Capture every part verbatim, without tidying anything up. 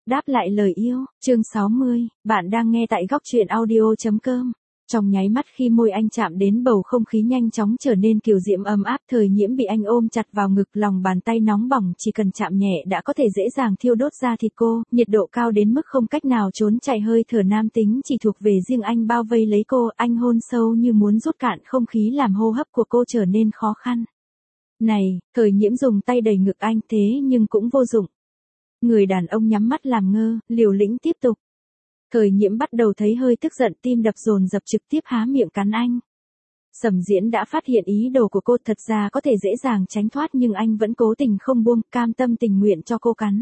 Đáp lại lời yêu, chương sáu mươi, bạn đang nghe tại góc truyện audio.com. Trong nháy mắt khi môi anh chạm đến bầu không khí nhanh chóng trở nên kiều diễm ấm áp, Thời Nhiễm bị anh ôm chặt vào ngực, lòng bàn tay nóng bỏng chỉ cần chạm nhẹ đã có thể dễ dàng thiêu đốt da thịt cô, nhiệt độ cao đến mức không cách nào trốn chạy, hơi thở nam tính chỉ thuộc về riêng anh bao vây lấy cô, anh hôn sâu như muốn rút cạn không khí làm hô hấp của cô trở nên khó khăn. Này, Thời Nhiễm dùng tay đẩy ngực anh thế nhưng cũng vô dụng. Người đàn ông nhắm mắt làm ngơ, liều lĩnh tiếp tục. Thời Nhiễm bắt đầu thấy hơi tức giận, tim đập dồn dập, trực tiếp há miệng cắn anh. Sầm Diễn đã phát hiện ý đồ của cô, thật ra có thể dễ dàng tránh thoát nhưng anh vẫn cố tình không buông, cam tâm tình nguyện cho cô cắn.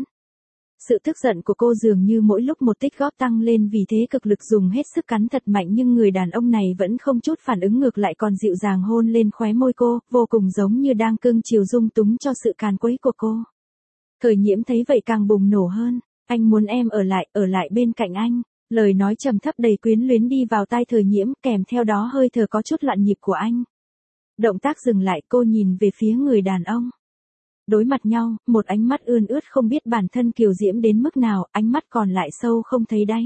Sự tức giận của cô dường như mỗi lúc một tích góp tăng lên, vì thế cực lực dùng hết sức cắn thật mạnh, nhưng người đàn ông này vẫn không chút phản ứng, ngược lại còn dịu dàng hôn lên khóe môi cô, vô cùng giống như đang cưng chiều dung túng cho sự càn quấy của cô. Thời Nhiễm thấy vậy càng bùng nổ hơn, anh muốn em ở lại, ở lại bên cạnh anh. Lời nói trầm thấp đầy quyến luyến đi vào tai Thời Nhiễm, kèm theo đó hơi thở có chút loạn nhịp của anh. Động tác dừng lại, cô nhìn về phía người đàn ông. Đối mặt nhau, một ánh mắt ươn ướt không biết bản thân kiều diễm đến mức nào, ánh mắt còn lại sâu không thấy đáy.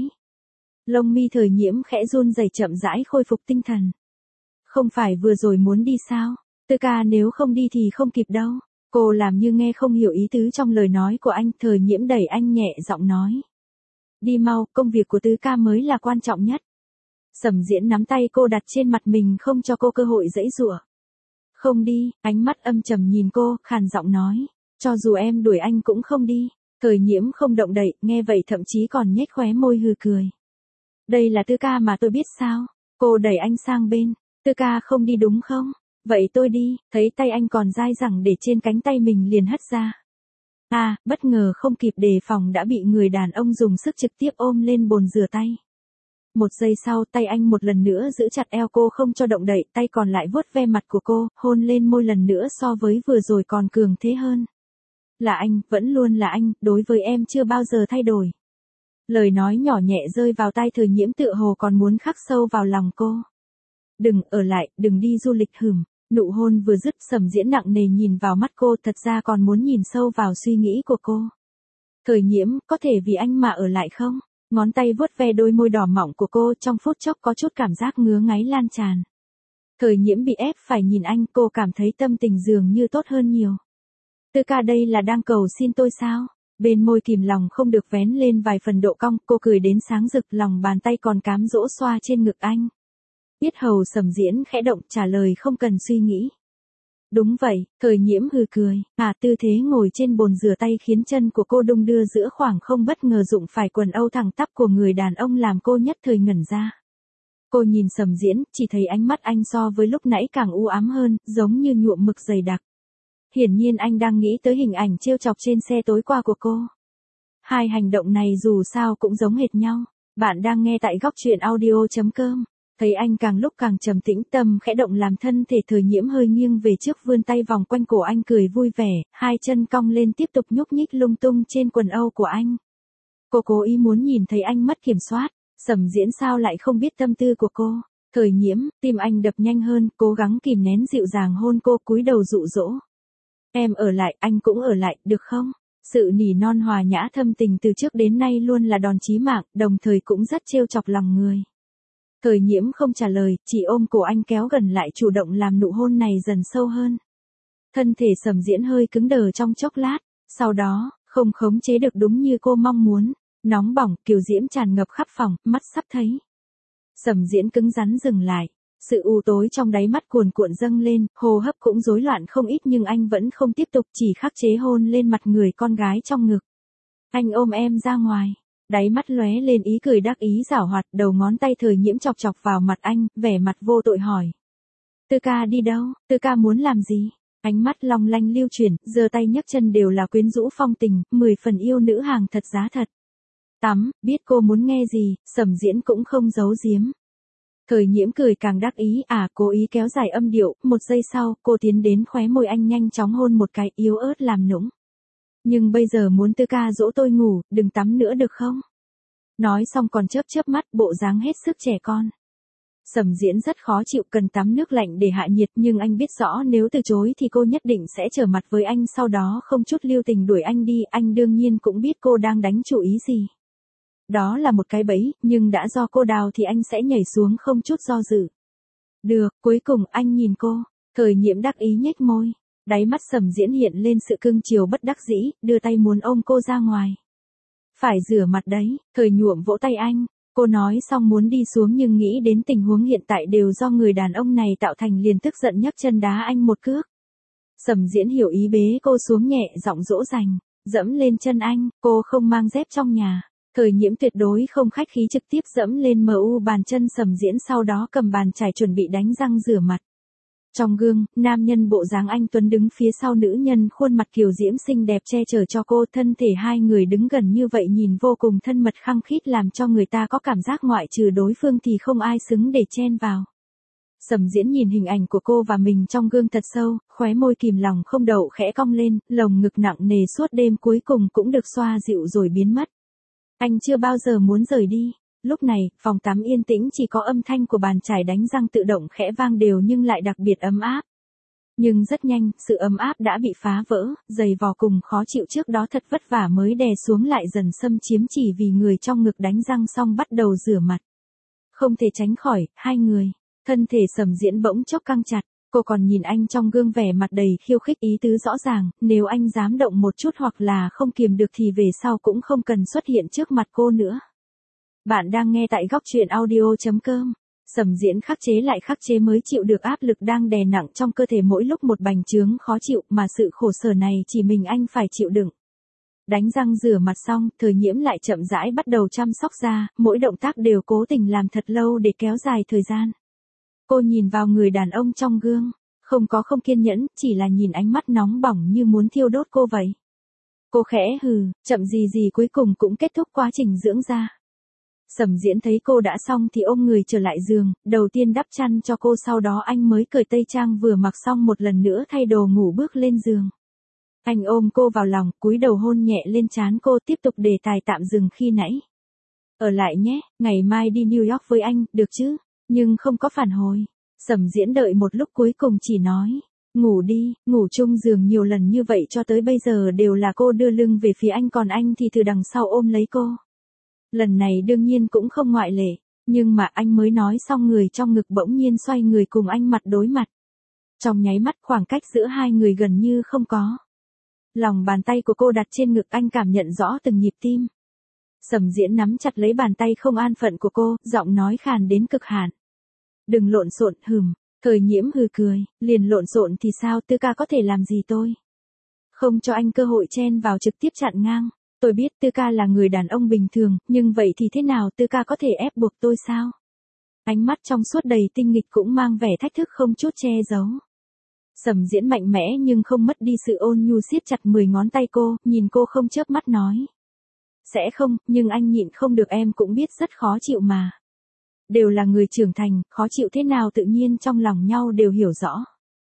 Lông mi Thời Nhiễm khẽ run rẩy, chậm rãi khôi phục tinh thần. Không phải vừa rồi muốn đi sao? Tư ca nếu không đi thì không kịp đâu. Cô làm như nghe không hiểu ý tứ trong lời nói của anh. Thời Nhiễm đẩy anh nhẹ giọng nói. Đi mau, công việc của tứ ca mới là quan trọng nhất. Sầm Diễn nắm tay cô đặt trên mặt mình không cho cô cơ hội giãy giụa. Không đi, ánh mắt âm trầm nhìn cô, khàn giọng nói. Cho dù em đuổi anh cũng không đi. Thời Nhiễm không động đậy, nghe vậy thậm chí còn nhếch khóe môi hừ cười. Đây là tứ ca mà tôi biết sao? Cô đẩy anh sang bên. Tứ ca không đi đúng không? Vậy tôi đi, thấy tay anh còn dai dẳng để trên cánh tay mình liền hất ra. À, bất ngờ không kịp đề phòng đã bị người đàn ông dùng sức trực tiếp ôm lên bồn rửa tay. Một giây sau, tay anh một lần nữa giữ chặt eo cô không cho động đậy, tay còn lại vuốt ve mặt của cô, hôn lên môi lần nữa so với vừa rồi còn cường thế hơn. Là anh, vẫn luôn là anh, đối với em chưa bao giờ thay đổi. Lời nói nhỏ nhẹ rơi vào tai Thời Nhiễm tựa hồ còn muốn khắc sâu vào lòng cô. Đừng ở lại, đừng đi du lịch hửm. Nụ hôn vừa dứt, Sầm Diễn nặng nề nhìn vào mắt cô, thật ra còn muốn nhìn sâu vào suy nghĩ của cô. Thời Nhiễm, có thể vì anh mà ở lại không? Ngón tay vuốt ve đôi môi đỏ mọng của cô, trong phút chốc có chút cảm giác ngứa ngáy lan tràn. Thời Nhiễm bị ép phải nhìn anh, cô cảm thấy tâm tình dường như tốt hơn nhiều. Tư ca đây là đang cầu xin tôi sao? Bên môi kìm lòng không được vén lên vài phần độ cong, cô cười đến sáng rực, lòng bàn tay còn cám dỗ xoa trên ngực anh. Yết hầu Sầm Diễn khẽ động, trả lời không cần suy nghĩ. Đúng vậy, Thời Nhiễm hừ cười, à tư thế ngồi trên bồn rửa tay khiến chân của cô đung đưa giữa khoảng không, bất ngờ đụng phải quần âu thẳng tắp của người đàn ông làm cô nhất thời ngẩn ra. Cô nhìn Sầm Diễn, chỉ thấy ánh mắt anh so với lúc nãy càng u ám hơn, giống như nhuộm mực dày đặc. Hiển nhiên anh đang nghĩ tới hình ảnh trêu chọc trên xe tối qua của cô. Hai hành động này dù sao cũng giống hệt nhau. Bạn đang nghe tại góc truyện audio.com. Thấy anh càng lúc càng trầm tĩnh, tâm khẽ động làm thân thể Thời Nhiễm hơi nghiêng về trước, vươn tay vòng quanh cổ anh, cười vui vẻ, hai chân cong lên tiếp tục nhúc nhích lung tung trên quần âu của anh. Cô cố ý muốn nhìn thấy anh mất kiểm soát, Sầm Diễn sao lại không biết tâm tư của cô. Thời Nhiễm, tim anh đập nhanh hơn, cố gắng kìm nén dịu dàng hôn cô, cúi đầu dụ dỗ. Em ở lại, anh cũng ở lại, được không? Sự nỉ non hòa nhã thâm tình từ trước đến nay luôn là đòn chí mạng, đồng thời cũng rất trêu chọc lòng người. Thời Nhiễm không trả lời, chỉ ôm cổ anh kéo gần lại, chủ động làm nụ hôn này dần sâu hơn. Thân thể Sầm Diễn hơi cứng đờ trong chốc lát, sau đó, không khống chế được đúng như cô mong muốn, nóng bỏng, kiều diễm tràn ngập khắp phòng, mắt sắp thấy. Sầm Diễn cứng rắn dừng lại, sự u tối trong đáy mắt cuồn cuộn dâng lên, hô hấp cũng rối loạn không ít nhưng anh vẫn không tiếp tục, chỉ khắc chế hôn lên mặt người con gái trong ngực. Anh ôm em ra ngoài. Đáy mắt lóe lên ý cười đắc ý giảo hoạt, đầu ngón tay Thời Nhiễm chọc chọc vào mặt anh, vẻ mặt vô tội hỏi. Tư ca đi đâu? Tư ca muốn làm gì? Ánh mắt long lanh lưu chuyển, giơ tay nhấc chân đều là quyến rũ phong tình, mười phần yêu nữ hàng thật giá thật. Tắm, biết cô muốn nghe gì, Sầm Diễn cũng không giấu giếm. Thời Nhiễm cười càng đắc ý, à cố ý kéo dài âm điệu, một giây sau, cô tiến đến khóe môi anh nhanh chóng hôn một cái, yếu ớt làm nũng. Nhưng bây giờ muốn Tư ca dỗ tôi ngủ, đừng tắm nữa được không? Nói xong còn chớp chớp mắt, bộ dáng hết sức trẻ con. Sầm Diễn rất khó chịu, cần tắm nước lạnh để hạ nhiệt, nhưng anh biết rõ nếu từ chối thì cô nhất định sẽ trở mặt với anh, sau đó không chút lưu tình đuổi anh đi. Anh đương nhiên cũng biết cô đang đánh chủ ý gì. Đó là một cái bẫy, nhưng đã do cô đào thì anh sẽ nhảy xuống không chút do dự. Được, cuối cùng anh nhìn cô. Thời Nhiễm đắc ý nhếch môi. Đáy mắt Sầm Diễn hiện lên sự cưng chiều bất đắc dĩ, đưa tay muốn ôm cô ra ngoài. Phải rửa mặt đấy. Thời Nhuộm vỗ tay anh. Cô nói xong muốn đi xuống nhưng nghĩ đến tình huống hiện tại đều do người đàn ông này tạo thành, liền tức giận nhấc chân đá anh một cước. Sầm Diễn hiểu ý, bế cô xuống nhẹ giọng dỗ dành. Dẫm lên chân anh, cô không mang dép trong nhà. Thời Nhiễm tuyệt đối không khách khí, trực tiếp dẫm lên mu bàn chân Sầm Diễn, sau đó cầm bàn chải chuẩn bị đánh răng rửa mặt. Trong gương, nam nhân bộ dáng anh tuấn đứng phía sau nữ nhân khuôn mặt kiều diễm xinh đẹp che chở cho cô, thân thể hai người đứng gần như vậy nhìn vô cùng thân mật khăng khít, làm cho người ta có cảm giác ngoại trừ đối phương thì không ai xứng để chen vào. Sầm Diễn nhìn hình ảnh của cô và mình trong gương thật sâu, khóe môi kìm lòng không đậu khẽ cong lên, lồng ngực nặng nề suốt đêm cuối cùng cũng được xoa dịu rồi biến mất. Anh chưa bao giờ muốn rời đi. Lúc này, phòng tắm yên tĩnh, chỉ có âm thanh của bàn chải đánh răng tự động khẽ vang đều nhưng lại đặc biệt ấm áp. Nhưng rất nhanh, sự ấm áp đã bị phá vỡ, giày vò cùng khó chịu trước đó thật vất vả mới đè xuống lại dần xâm chiếm, chỉ vì người trong ngực đánh răng xong bắt đầu rửa mặt. Không thể tránh khỏi, hai người, thân thể Sầm Diễn bỗng chốc căng chặt, cô còn nhìn anh trong gương vẻ mặt đầy khiêu khích, ý tứ rõ ràng, nếu anh dám động một chút hoặc là không kiềm được thì về sau cũng không cần xuất hiện trước mặt cô nữa. Bạn đang nghe tại góc truyện audio chấm com. Sầm Diễn khắc chế lại khắc chế mới chịu được áp lực đang đè nặng trong cơ thể, mỗi lúc một bành trướng khó chịu, mà sự khổ sở này chỉ mình anh phải chịu đựng. Đánh răng rửa mặt xong, Thời Nhiễm lại chậm rãi bắt đầu chăm sóc da, mỗi động tác đều cố tình làm thật lâu để kéo dài thời gian. Cô nhìn vào người đàn ông trong gương, không có không kiên nhẫn, chỉ là nhìn ánh mắt nóng bỏng như muốn thiêu đốt cô vậy. Cô khẽ hừ, chậm gì gì cuối cùng cũng kết thúc quá trình dưỡng da. Sầm Diễn thấy cô đã xong thì ôm người trở lại giường, đầu tiên đắp chăn cho cô, sau đó anh mới cởi tây trang vừa mặc xong một lần nữa thay đồ ngủ bước lên giường. Anh ôm cô vào lòng, cúi đầu hôn nhẹ lên trán cô, tiếp tục đề tài tạm dừng khi nãy. Ở lại nhé, ngày mai đi New York với anh, được chứ? Nhưng không có phản hồi. Sầm Diễn đợi một lúc cuối cùng chỉ nói, ngủ đi, ngủ chung giường nhiều lần như vậy cho tới bây giờ đều là cô đưa lưng về phía anh, còn anh thì từ đằng sau ôm lấy cô. Lần này đương nhiên cũng không ngoại lệ, nhưng mà anh mới nói xong người trong ngực bỗng nhiên xoay người cùng anh mặt đối mặt. Trong nháy mắt khoảng cách giữa hai người gần như không có. Lòng bàn tay của cô đặt trên ngực anh, cảm nhận rõ từng nhịp tim. Sầm Diễn nắm chặt lấy bàn tay không an phận của cô, giọng nói khàn đến cực hạn. Đừng lộn xộn, hừm. Thời Nhiễm hừ cười, liền lộn xộn thì sao, Tư ca có thể làm gì tôi? Không cho anh cơ hội chen vào, trực tiếp chặn ngang. Tôi biết Tư ca là người đàn ông bình thường, nhưng vậy thì thế nào, Tư ca có thể ép buộc tôi sao? Ánh mắt trong suốt đầy tinh nghịch cũng mang vẻ thách thức không chút che giấu. Sầm Diễn mạnh mẽ nhưng không mất đi sự ôn nhu, siết chặt mười ngón tay cô, nhìn cô không chớp mắt nói. Sẽ không, nhưng anh nhịn không được, em cũng biết rất khó chịu mà. Đều là người trưởng thành, khó chịu thế nào tự nhiên trong lòng nhau đều hiểu rõ.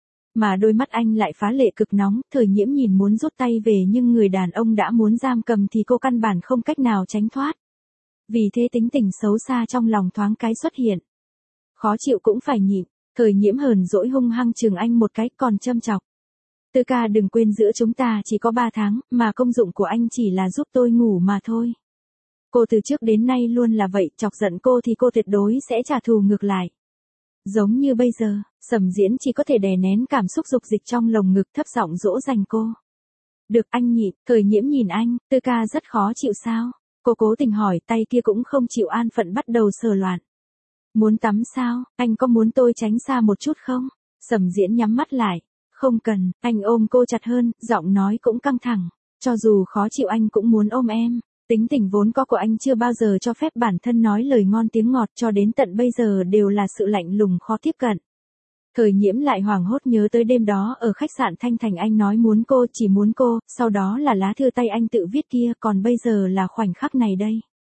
Mà đôi mắt anh lại phá lệ cực nóng, Thời Nhiễm nhìn muốn rút tay về nhưng người đàn ông đã muốn giam cầm thì cô căn bản không cách nào tránh thoát. Vì thế tính tình xấu xa trong lòng thoáng cái xuất hiện. Khó chịu cũng phải nhịn. Thời Nhiễm hờn dỗi hung hăng chừng anh một cái, còn châm chọc. Tư ca đừng quên giữa chúng ta chỉ có ba tháng, mà công dụng của anh chỉ là giúp tôi ngủ mà thôi. Cô từ trước đến nay luôn là vậy, chọc giận cô thì cô tuyệt đối sẽ trả thù ngược lại. Giống như bây giờ, Sầm Diễn chỉ có thể đè nén cảm xúc dục dịch trong lồng ngực, thấp giọng dỗ dành cô. Được, anh nhịn. Thời Nhiễm nhìn anh, Tư ca rất khó chịu sao? Cô cố tình hỏi, tay kia cũng không chịu an phận bắt đầu sờ loạn. Muốn tắm sao, anh có muốn tôi tránh xa một chút không? Sầm Diễn nhắm mắt lại. Không cần, anh ôm cô chặt hơn, giọng nói cũng căng thẳng. Cho dù khó chịu anh cũng muốn ôm em. Tính tình vốn có của anh chưa bao giờ cho phép bản thân nói lời ngon tiếng ngọt, cho đến tận bây giờ đều là sự lạnh lùng khó tiếp cận. Thời Nhiễm lại hoảng hốt nhớ tới đêm đó ở khách sạn Thanh Thành, anh nói muốn cô, chỉ muốn cô, sau đó là lá thư tay anh tự viết kia, còn bây giờ là khoảnh khắc này đây.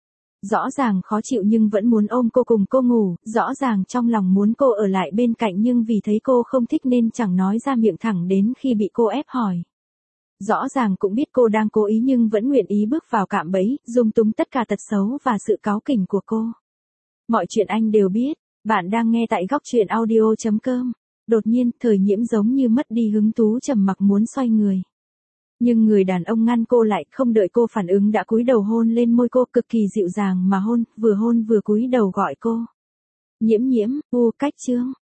Rõ ràng khó chịu nhưng vẫn muốn ôm cô cùng cô ngủ, rõ ràng trong lòng muốn cô ở lại bên cạnh nhưng vì thấy cô không thích nên chẳng nói ra miệng, thẳng đến khi bị cô ép hỏi. Rõ ràng cũng biết cô đang cố ý nhưng vẫn nguyện ý bước vào cạm bẫy, dung túng tất cả tật xấu và sự cáu kỉnh của cô. Mọi chuyện anh đều biết, Bạn đang nghe tại góc chuyện audio chấm com. Đột nhiên, Thời Nhiễm giống như mất đi hứng thú, trầm mặc muốn xoay người. Nhưng người đàn ông ngăn cô lại, không đợi cô phản ứng đã cúi đầu hôn lên môi cô, cực kỳ dịu dàng mà hôn, vừa hôn vừa cúi đầu gọi cô. Nhiễm nhiễm, u cách chương.